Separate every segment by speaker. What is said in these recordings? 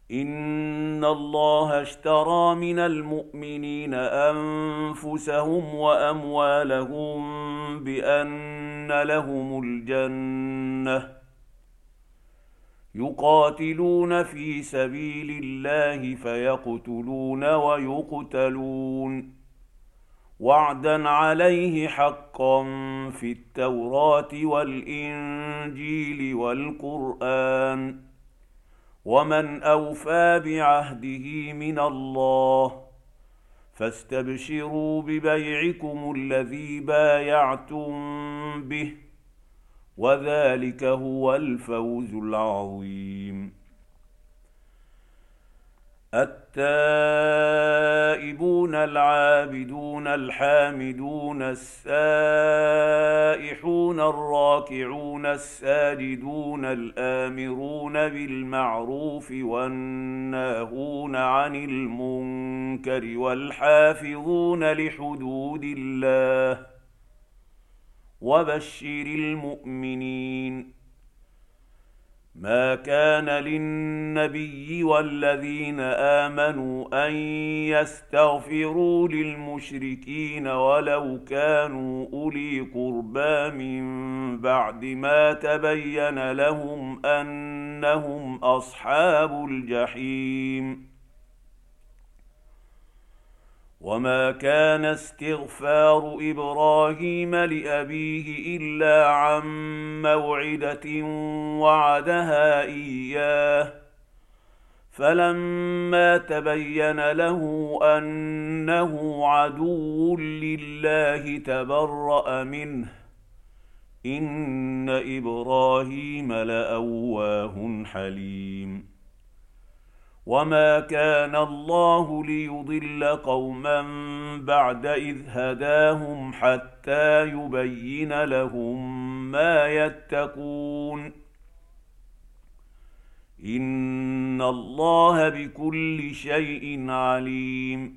Speaker 1: إن الله اشترى من المؤمنين أنفسهم وأموالهم بأن لهم الجنة يقاتلون في سبيل الله فيقتلون ويقتلون وعدا عليه حقا في التوراة والإنجيل والقرآن ومن أوفى بعهده من الله فاستبشروا ببيعكم الذي بايعتم به وذلك هو الفوز العظيم. التائبون العابدون الحامدون السائحون الراكعون الساجدون الآمرون بالمعروف والناهون عن المنكر والحافظون لحدود الله وبشر المؤمنين. ما كان للنبي والذين آمنوا أن يستغفروا للمشركين ولو كانوا أولي قربى من بعد ما تبين لهم أنهم أصحاب الجحيم. وما كان استغفار إبراهيم لأبيه إلا عن موعدة وعدها إياه فلما تبين له أنه عدو لله تبرأ منه إن إبراهيم لأواه حليم. وما كان الله ليضل قوما بعد إذ هداهم حتى يبين لهم ما يتقون إن الله بكل شيء عليم.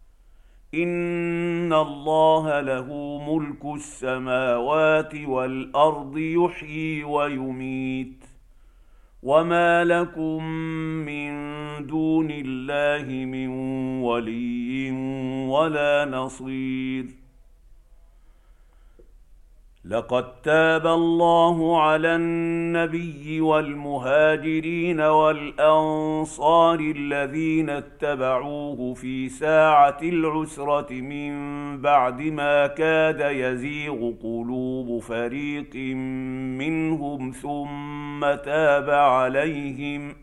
Speaker 1: إن الله له ملك السماوات والأرض يحيي ويميت وما لكم من دون الله من ولي ولا نصير. لقد تاب الله على النبي والمهاجرين والأنصار الذين اتبعوه في ساعة العسرة من بعد ما كاد يزيغ قلوب فريق منهم ثم تاب عليهم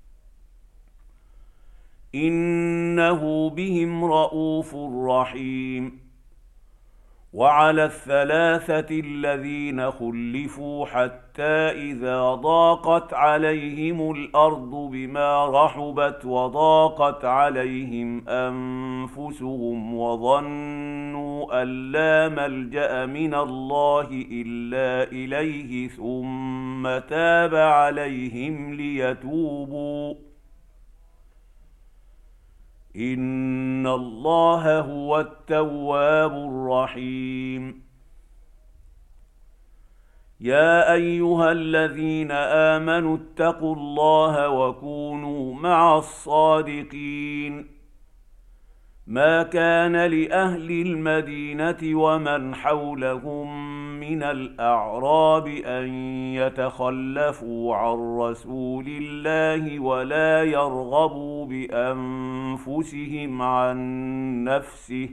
Speaker 1: إنه بهم رءوف رحيم. وعلى الثلاثة الذين خلفوا حتى إذا ضاقت عليهم الأرض بما رحبت وضاقت عليهم أنفسهم وظنوا أن لا ملجأ من الله إلا إليه ثم تاب عليهم ليتوبوا إن الله هو التواب الرحيم. يا أيها الذين آمنوا اتقوا الله وكونوا مع الصادقين. ما كان لأهل المدينة ومن حولهم من الأعراب أن يتخلفوا عن رسول الله ولا يرغبوا بأنفسهم عن نفسه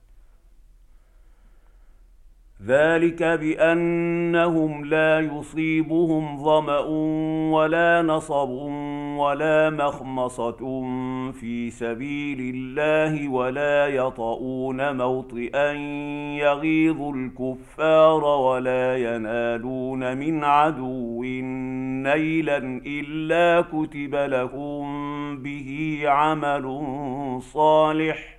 Speaker 1: ذلك بأنهم لا يصيبهم ظمأ ولا نصب ولا مخمصة في سبيل الله ولا يطؤون موطئا يغيظ الكفار ولا ينالون من عدو نيلا إلا كتب لهم به عمل صالح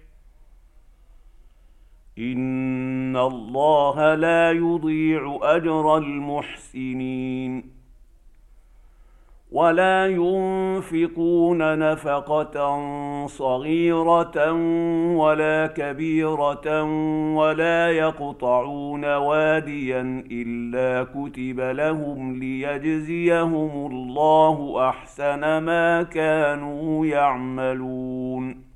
Speaker 1: إن الله لا يضيع أجر المحسنين. ولا ينفقون نفقة صغيرة ولا كبيرة ولا يقطعون واديا إلا كتب لهم ليجزيهم الله أحسن ما كانوا يعملون.